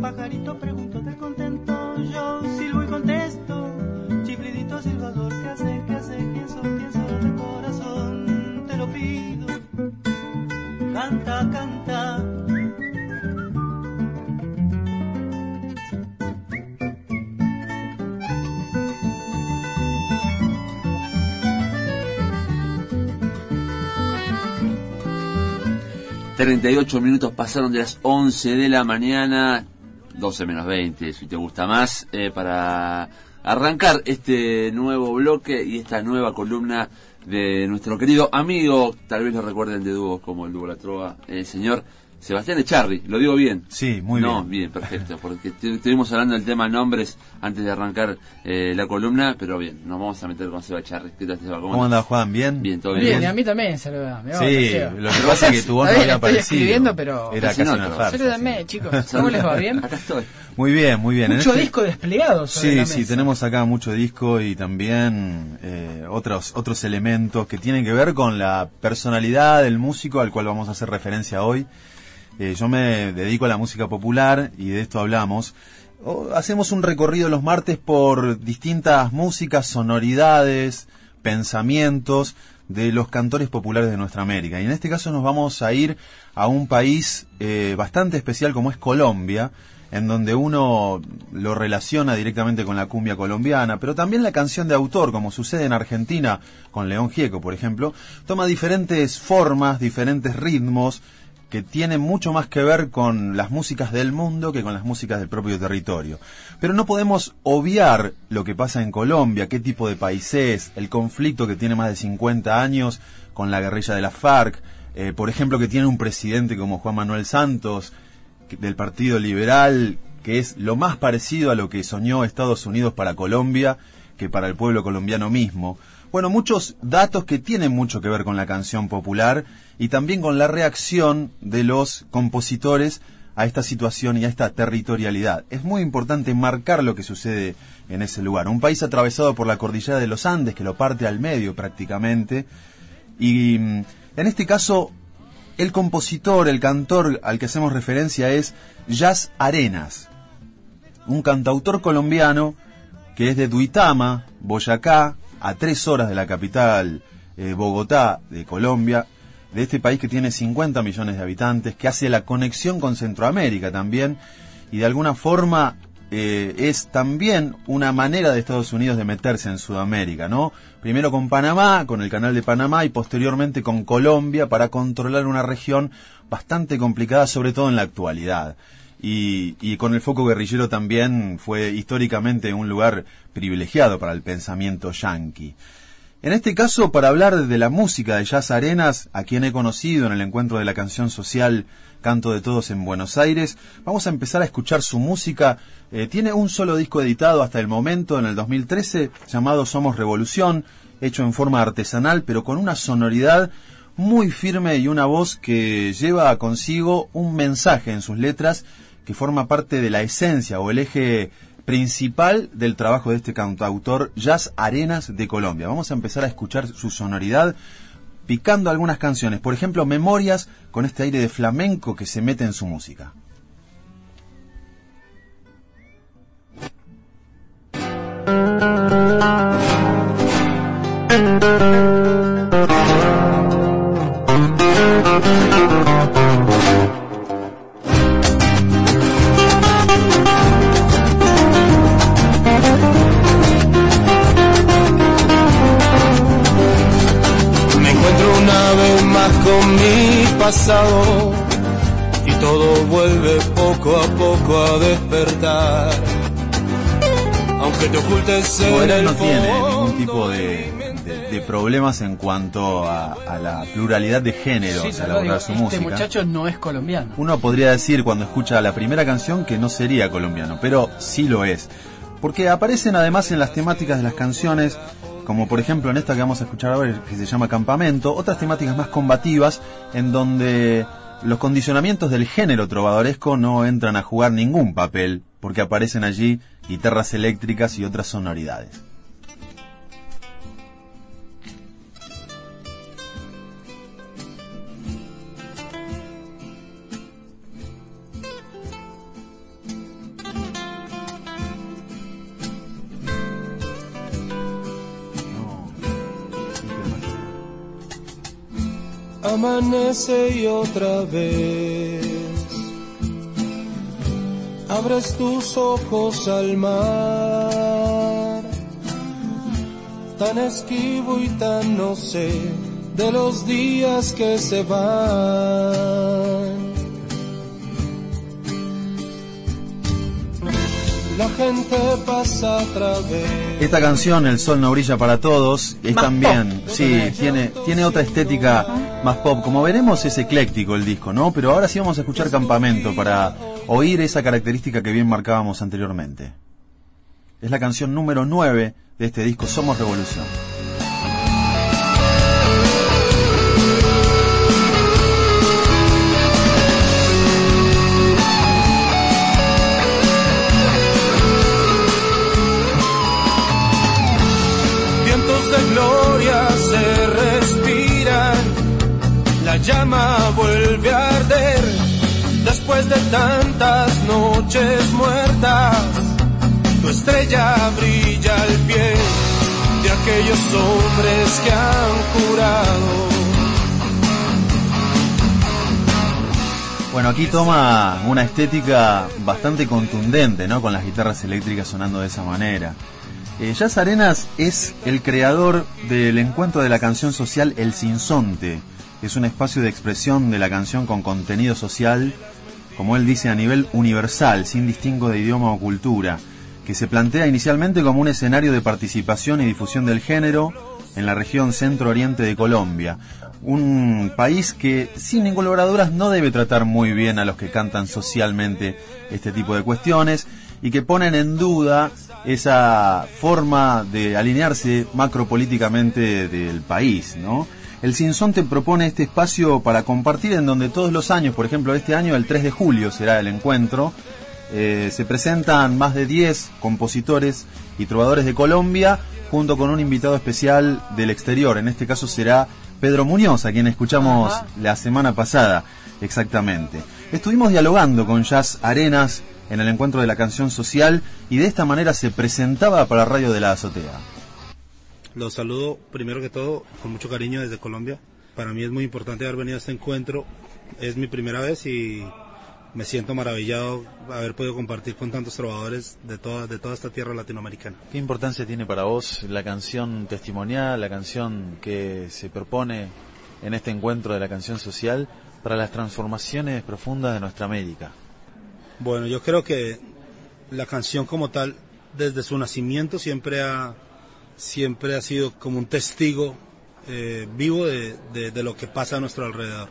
pajarito pregunto de contento, yo silbo y contesto, chiflidito silbador, ¿qué hace, quién sos de corazón? Te lo pido, canta, canta. 38 minutos pasaron de las 11 de la mañana, 12 menos 20, si te gusta más, para arrancar este nuevo bloque y esta nueva columna de nuestro querido amigo, tal vez lo recuerden de dúos como el dúo La Trova, el señor Sebastián Echarri. ¿Lo digo bien? Sí, muy bien. No, bien, perfecto, porque estuvimos hablando del tema nombres antes de arrancar la columna, pero bien, nos vamos a meter con Seba Echarri. ¿Qué tal, Seba? ¿Cómo anda, Juan? ¿Bien? Bien, todo bien. Bien, y a mí también, saluda. Sí, lo que pasa es que tu voz no había aparecido. Estoy escribiendo, pero... Era casi una farsa. Salúdenme, chicos. ¿Cómo les va? ¿Bien? Acá estoy. Muy bien, muy bien. Mucho disco desplegado sobre la mesa. Sí, tenemos acá mucho disco y también otros elementos que tienen que ver con la personalidad del músico al cual vamos a hacer referencia hoy. Yo me dedico a la música popular y de esto hablamos. Hacemos un recorrido los martes por distintas músicas, sonoridades, pensamientos de los cantores populares de nuestra América. Y en este caso nos vamos a ir a un país bastante especial como es Colombia, en donde uno lo relaciona directamente con la cumbia colombiana, pero también la canción de autor, como sucede en Argentina con León Gieco, por ejemplo, toma diferentes formas, diferentes ritmos, que tienen mucho más que ver con las músicas del mundo que con las músicas del propio territorio. Pero no podemos obviar lo que pasa en Colombia, qué tipo de país es, el conflicto que tiene más de 50 años con la guerrilla de la FARC, por ejemplo, que tiene un presidente como Juan Manuel Santos, del Partido Liberal, que es lo más parecido a lo que soñó Estados Unidos para Colombia que para el pueblo colombiano mismo. Bueno, muchos datos que tienen mucho que ver con la canción popular y también con la reacción de los compositores a esta situación y a esta territorialidad. Es muy importante marcar lo que sucede en ese lugar. Un país atravesado por la cordillera de los Andes, que lo parte al medio prácticamente. Y en este caso, el compositor, el cantor al que hacemos referencia es Yas Arenas, un cantautor colombiano que es de Duitama, Boyacá, a 3 horas de la capital, Bogotá, de Colombia, de este país que tiene 50 millones de habitantes, que hace la conexión con Centroamérica también, y de alguna forma es también una manera de Estados Unidos de meterse en Sudamérica, ¿no? Primero con Panamá, con el canal de Panamá, y posteriormente con Colombia, para controlar una región bastante complicada, sobre todo en la actualidad. Y con el foco guerrillero también fue históricamente un lugar privilegiado para el pensamiento yanqui. En este caso, para hablar de la música de Yas Arenas, a quien he conocido en el encuentro de la canción social Canto de Todos en Buenos Aires, vamos a empezar a escuchar su música. Tiene un solo disco editado hasta el momento, en el 2013, llamado Somos Revolución, hecho en forma artesanal, pero con una sonoridad muy firme y una voz que lleva consigo un mensaje en sus letras que forma parte de la esencia o el eje principal del trabajo de este cantautor Yas Arenas de Colombia. Vamos a empezar a escuchar su sonoridad picando algunas canciones, por ejemplo Memorias, con este aire de flamenco que se mete en su música. Con mi pasado y todo vuelve poco a poco a despertar, aunque te ocultes en el no tiene fondo ningún tipo de problemas en cuanto a la pluralidad de géneros Sí, a la hora de su música. Este muchacho no es colombiano. Uno podría decir cuando escucha la primera canción que no sería colombiano, pero sí lo es, porque aparecen además en las temáticas de las canciones, como por ejemplo en esta que vamos a escuchar ahora, que se llama Campamento, otras temáticas más combativas, en donde los condicionamientos del género trovadoresco no entran a jugar ningún papel, porque aparecen allí guitarras eléctricas y otras sonoridades. amanece y otra vez abres tus ojos al mar, tan esquivo y tan no sé de los días que se van. La gente pasa a través. Esta canción, El sol no brilla para todos, es más también, pop, sí, tiene otra estética más pop. Como veremos, es ecléctico el disco, ¿no? Pero ahora sí vamos a escuchar Campamento para oír esa característica que bien marcábamos anteriormente. Es la canción número 9 de este disco, Somos Revolución. De gloria se respiran, la llama vuelve a arder, después de tantas noches muertas, tu estrella brilla al pie de aquellos hombres que han jurado. Bueno, aquí toma una estética bastante contundente, ¿no? Con las guitarras eléctricas sonando de esa manera. Jazz Arenas es el creador del encuentro de la canción social El Sinsonte. Es un espacio de expresión de la canción con contenido social, como él dice, a nivel universal, sin distingo de idioma o cultura, que se plantea inicialmente como un escenario de participación y difusión del género en la región centro-oriente de Colombia. Un país que, sin ninguna lugar a dudas, no debe tratar muy bien a los que cantan socialmente este tipo de cuestiones y que ponen en duda esa forma de alinearse macropolíticamente del país, ¿no? El Sinsonte propone este espacio para compartir en donde todos los años, por ejemplo este año el 3 de julio será el encuentro, se presentan más de 10 compositores y trovadores de Colombia junto con un invitado especial del exterior. En este caso será Pedro Muñoz, a quien escuchamos la semana pasada exactamente. Estuvimos dialogando con Jazz Arenas en el encuentro de la canción social y de esta manera se presentaba para Radio de la Azotea. Los saludo primero que todo con mucho cariño desde Colombia. Para mí es muy importante haber venido a este encuentro. Es mi primera vez y me siento maravillado haber podido compartir con tantos trovadores de toda esta tierra latinoamericana. ¿Qué importancia tiene para vos la canción testimonial, la canción que se propone en este encuentro de la canción social para las transformaciones profundas de nuestra América? Bueno, yo creo que la canción como tal, desde su nacimiento, siempre ha sido como un testigo vivo de lo que pasa a nuestro alrededor.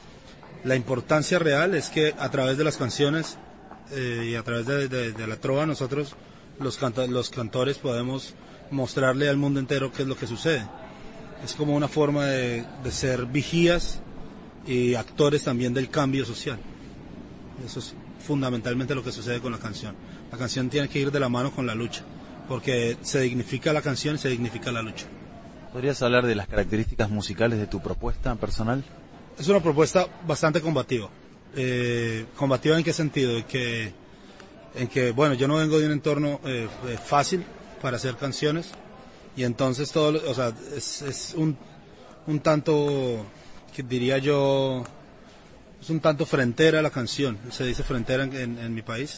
La importancia real es que a través de las canciones y a través de la trova, nosotros, los cantores, podemos mostrarle al mundo entero qué es lo que sucede. Es como una forma de ser vigías y actores también del cambio social. Eso es fundamentalmente lo que sucede con la canción. La canción tiene que ir de la mano con la lucha, porque se dignifica la canción y se dignifica la lucha. ¿Podrías hablar de las características musicales de tu propuesta personal? Es una propuesta bastante combativa. ¿Combativa en qué sentido? En que bueno, yo no vengo de un entorno fácil para hacer canciones, y entonces es un tanto, que diría yo, es un tanto frentera la canción, se dice frentera en mi país.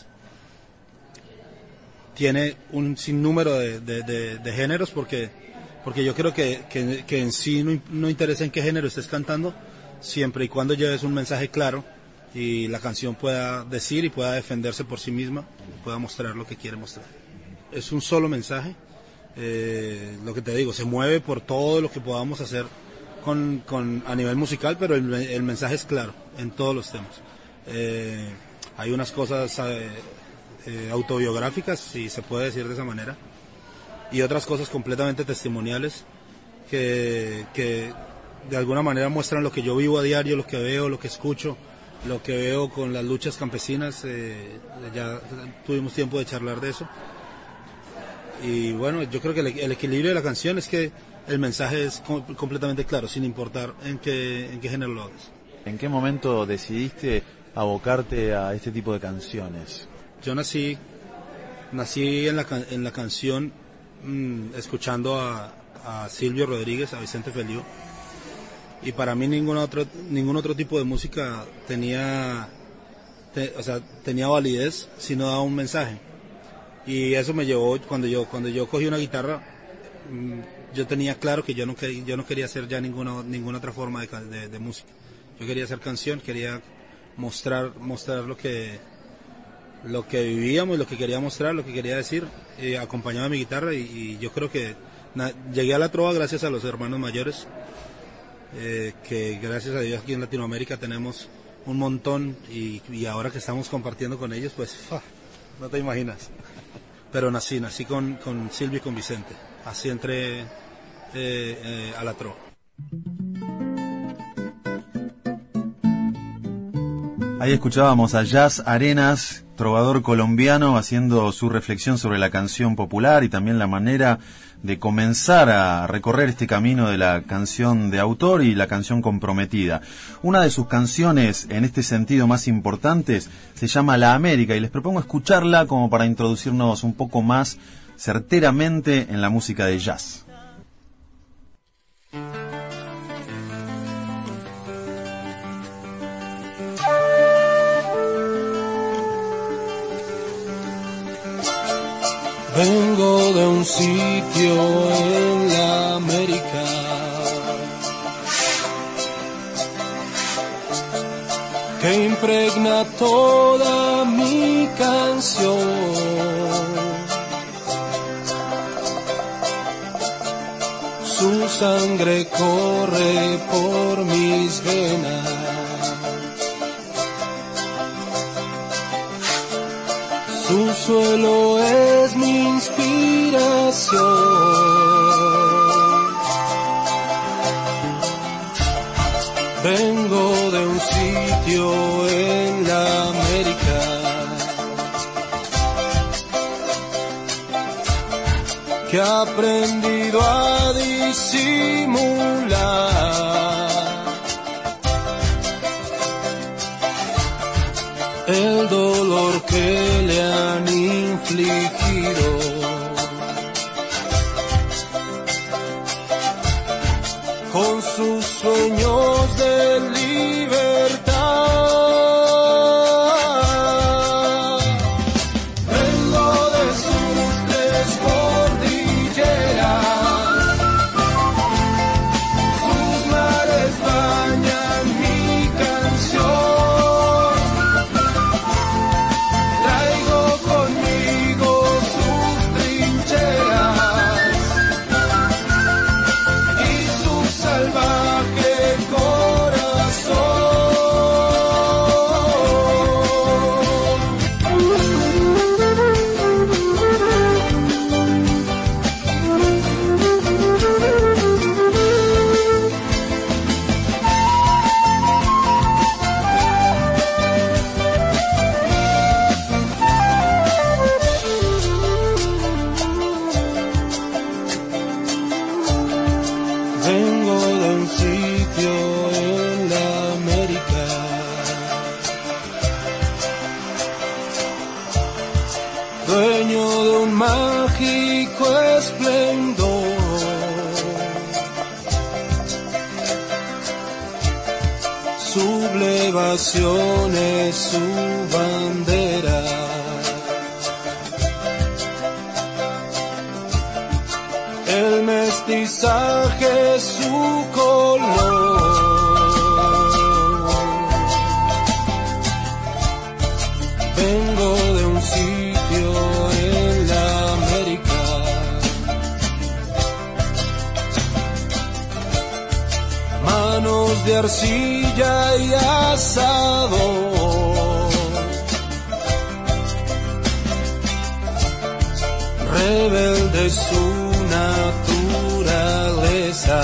Tiene un sinnúmero de géneros porque yo creo que en sí no interesa en qué género estés cantando, siempre y cuando lleves un mensaje claro y la canción pueda decir y pueda defenderse por sí misma, pueda mostrar lo que quiere mostrar. Es un solo mensaje, lo que te digo, se mueve por todo lo que podamos hacer a nivel musical, pero el mensaje es claro en todos los temas. Hay unas cosas autobiográficas, si se puede decir de esa manera, y otras cosas completamente testimoniales que de alguna manera muestran lo que yo vivo a diario, lo que veo, lo que escucho, lo que veo con las luchas campesinas. Ya tuvimos tiempo de charlar de eso, y bueno, yo creo que el equilibrio de la canción es que el mensaje es completamente claro, sin importar en qué género lo hagas. ¿En qué momento decidiste abocarte a este tipo de canciones? Yo nací en la canción escuchando a Silvio Rodríguez, a Vicente Feliu, y para mí ningún otro tipo de música tenía validez si no daba un mensaje. Y eso me llevó, cuando yo cogí una guitarra, yo tenía claro que yo no quería hacer ya ninguna otra forma de música. Yo quería hacer canción, quería mostrar lo que vivíamos, lo que quería mostrar, lo que quería decir, acompañaba mi guitarra, y yo creo que llegué a la trova gracias a los hermanos mayores, que gracias a Dios aquí en Latinoamérica tenemos un montón, y ahora que estamos compartiendo con ellos, pues no te imaginas. Pero nací con Silvio y con Vicente, así entré a la trova. Ahí escuchábamos a Jazz Arenas, trovador colombiano, haciendo su reflexión sobre la canción popular y también la manera de comenzar a recorrer este camino de la canción de autor y la canción comprometida. Una de sus canciones en este sentido más importantes se llama La América, y les propongo escucharla como para introducirnos un poco más certeramente en la música de jazz. Vengo de un sitio en la América que impregna toda mi canción. Su sangre corre por mis venas. Su suelo es mi inspiración. Vengo de un sitio en la América que ha aprendido a disimular el dolor que le han infligido. Con sus sueños de libertad. Vengo de sus tres cordilleras, sus mares bañan mi canción. Traigo conmigo sus trincheras y su salvaje corazón. Vengo de un sitio en la América dueño de un mágico esplendor. Sublevación es su bandera. El mestizaje es su color. Vengo de un sitio en la América manos de arcilla y asador, rebelde su naturaleza.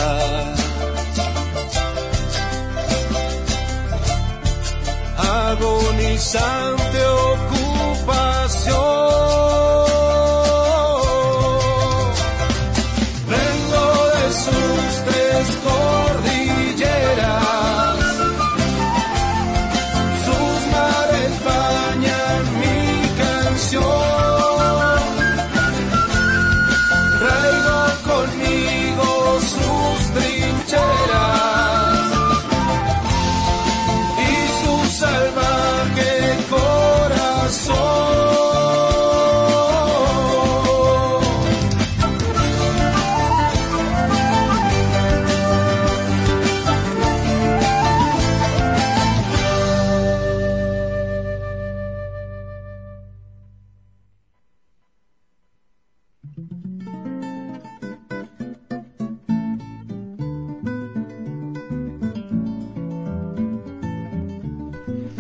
Agonizante ocupación. Vengo de sus tres cordilleras, sus mares bañan mi canción. Traigo conmigo sus trincheras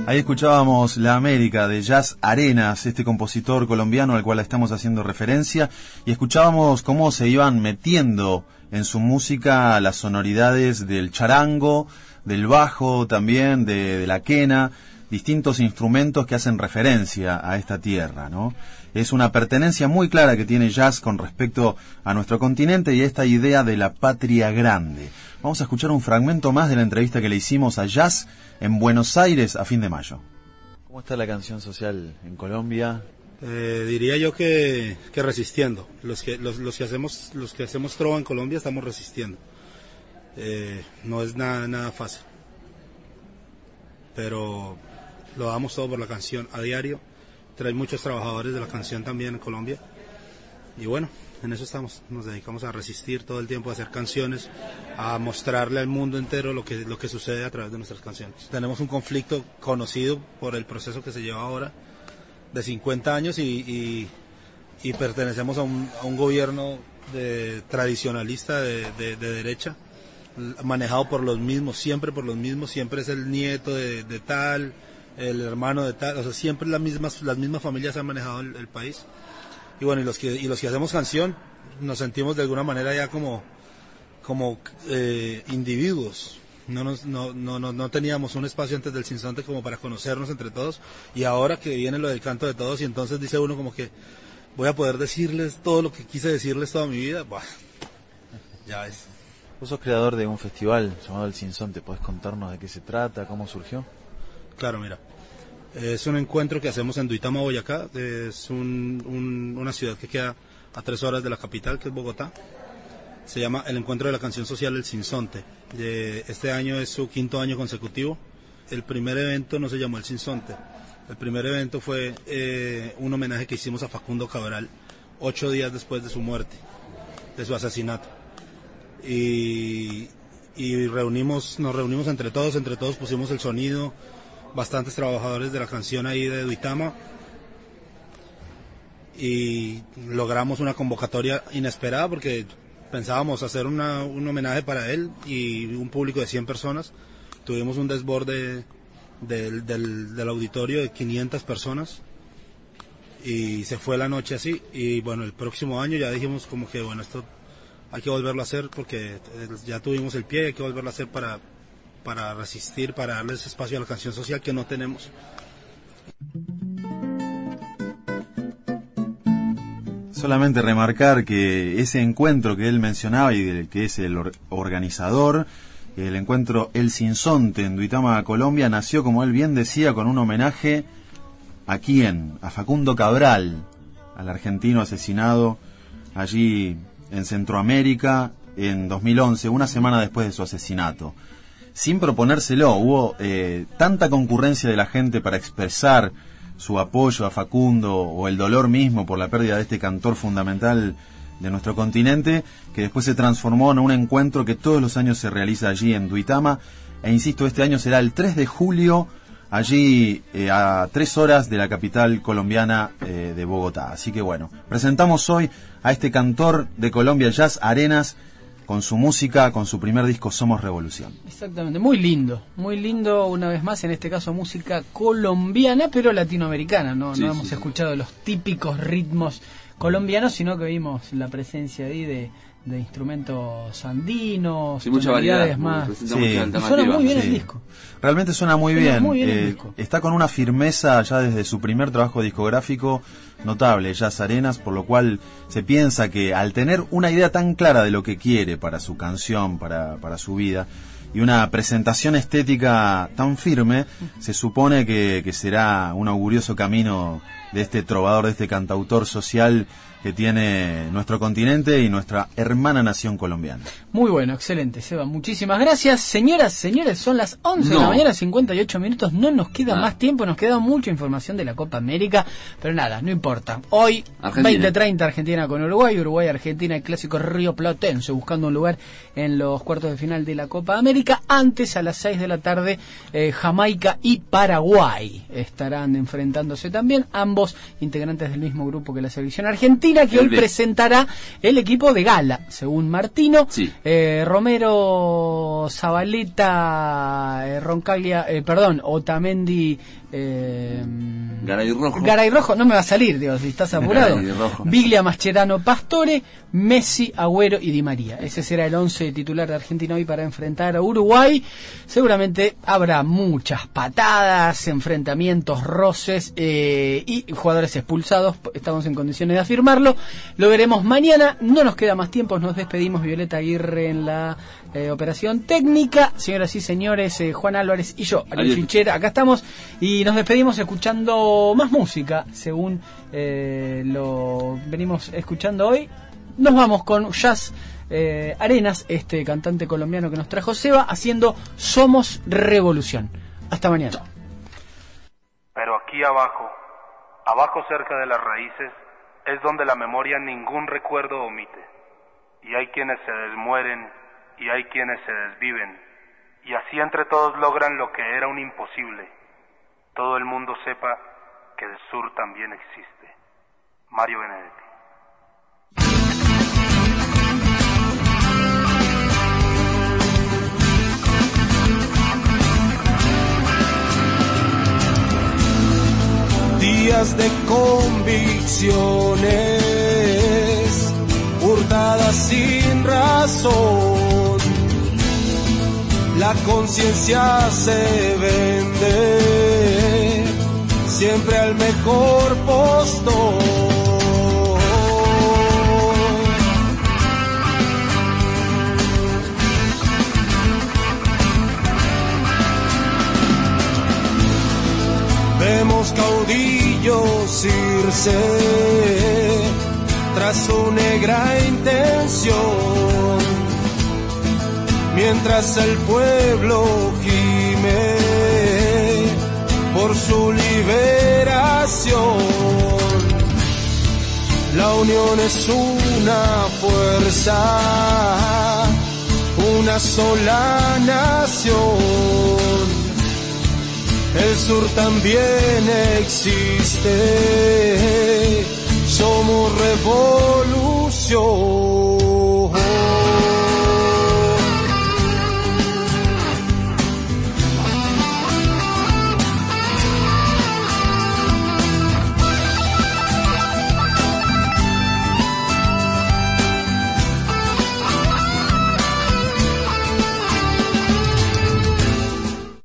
Ahí escuchábamos La América de Jazz Arenas, este compositor colombiano al cual estamos haciendo referencia, y escuchábamos cómo se iban metiendo en su música las sonoridades del charango, del bajo también, de la quena, distintos instrumentos que hacen referencia a esta tierra, ¿no? Es una pertenencia muy clara que tiene jazz con respecto a nuestro continente y esta idea de la patria grande. Vamos a escuchar un fragmento más de la entrevista que le hicimos a Jazz en Buenos Aires a fin de mayo. ¿Cómo está la canción social en Colombia? Diría yo que resistiendo. Los que hacemos trova en Colombia estamos resistiendo. No es nada fácil. Pero lo damos todo por la canción a diario. Trae muchos trabajadores de la canción también en Colombia. Y bueno, en eso estamos. Nos dedicamos a resistir todo el tiempo, a hacer canciones, a mostrarle al mundo entero lo que sucede a través de nuestras canciones. Tenemos un conflicto conocido por el proceso que se lleva ahora de 50 años y pertenecemos a un gobierno tradicionalista de derecha, manejado por los mismos, siempre es el nieto de tal, el hermano de tal, o sea, siempre las mismas familias han manejado el país. Y bueno, y los que hacemos canción nos sentimos de alguna manera ya como individuos. No teníamos un espacio antes del Sinsonte como para conocernos entre todos, y ahora que viene lo del canto de todos, y entonces dice uno como que voy a poder decirles todo lo que quise decirles toda mi vida. Buah, ya ves. Vos sos creador de un festival llamado El Sinsonte, ¿podés contarnos de qué se trata, cómo surgió? Claro, mira, es un encuentro que hacemos en Duitama, Boyacá. Es una ciudad que queda a 3 horas de la capital, que es Bogotá. Se llama el Encuentro de la Canción Social El Sinsonte. Este año es su 5º año consecutivo. El primer evento no se llamó El Sinsonte. El primer evento fue un homenaje que hicimos a Facundo Cabral 8 días después de su muerte, de su asesinato. Y nos reunimos entre todos pusimos el sonido, bastantes trabajadores de la canción ahí de Duitama, y logramos una convocatoria inesperada porque pensábamos hacer un homenaje para él y un público de 100 personas. Tuvimos un desborde del auditorio de 500 personas y se fue la noche así. Y bueno, el próximo año ya dijimos como que bueno, esto hay que volverlo a hacer porque ya tuvimos el pie, hay que volverlo a hacer para resistir, para darle ese espacio a la canción social que no tenemos. Solamente remarcar que ese encuentro que él mencionaba y del que es el organizador, el encuentro El Sinsonte en Duitama, Colombia, nació, como él bien decía, con un homenaje a quién, a Facundo Cabral, al argentino asesinado allí en Centroamérica en 2011, una semana después de su asesinato. Sin proponérselo, hubo tanta concurrencia de la gente para expresar su apoyo a Facundo o el dolor mismo por la pérdida de este cantor fundamental de nuestro continente, que después se transformó en un encuentro que todos los años se realiza allí en Duitama, e insisto, este año será el 3 de julio, allí a 3 horas de la capital colombiana de Bogotá. Así que bueno, presentamos hoy a este cantor de Colombia, Jazz Arenas, con su música, con su primer disco Somos Revolución. Exactamente, muy lindo una vez más, en este caso música colombiana pero latinoamericana, no hemos escuchado los típicos ritmos colombianos, sino que vimos la presencia ahí de instrumentos andinos, mucha variedad, más. Suena muy bien el disco. Realmente suena muy bien. El disco. Está con una firmeza ya desde su primer trabajo discográfico notable, Jazz Arenas, por lo cual se piensa que al tener una idea tan clara de lo que quiere para su canción, para su vida, y una presentación estética tan firme, se supone que será un augurioso camino de este trovador, de este cantautor social que tiene nuestro continente y nuestra hermana nación colombiana. Muy bueno, excelente, Seba, muchísimas gracias. Señoras, señores, son las 11 de la mañana, 58 minutos, no nos queda más tiempo, nos queda mucha información de la Copa América, pero nada, no importa. Hoy, 20:30, Argentina con Uruguay, Argentina, el clásico rioplatense, buscando un lugar en los cuartos de final de la Copa América. América. Antes, a las 6 de la tarde, Jamaica y Paraguay estarán enfrentándose también, ambos integrantes del mismo grupo que la selección argentina, que hoy presentará el equipo de gala, según Martino. Sí. Romero, Zabaleta, Roncaglia, Otamendi, Garay Rojo, no me va a salir, Dios, si estás apurado. Biglia, Mascherano, Pastore, Messi, Agüero y Di María. Ese será el 11 titular de Argentina hoy para enfrentar a Uruguay. Seguramente habrá muchas patadas, enfrentamientos, roces y jugadores expulsados. Estamos en condiciones de afirmarlo. Lo veremos mañana. No nos queda más tiempo. Nos despedimos. Violeta Aguirre en la operación técnica. Señoras y señores, Juan Álvarez y yo, Ariel Fichera, acá estamos. Y nos despedimos escuchando más música, según lo venimos escuchando hoy. Nos vamos con Jazz Arenas, este cantante colombiano que nos trajo Seba, haciendo Somos Revolución. Hasta mañana. Pero aquí abajo cerca de las raíces, es donde la memoria ningún recuerdo omite. Y hay quienes se desmueren y hay quienes se desviven. Y así entre todos logran lo que era un imposible. Todo el mundo sepa que el sur también existe. Mario Benedetti. Días de convicciones, hurtadas sin razón. La conciencia se vende siempre al mejor postor. Vemos caudillos irse tras su negra intención, mientras el pueblo gime por su liberación. La unión es una fuerza, una sola nación. El sur también existe, somos revolución.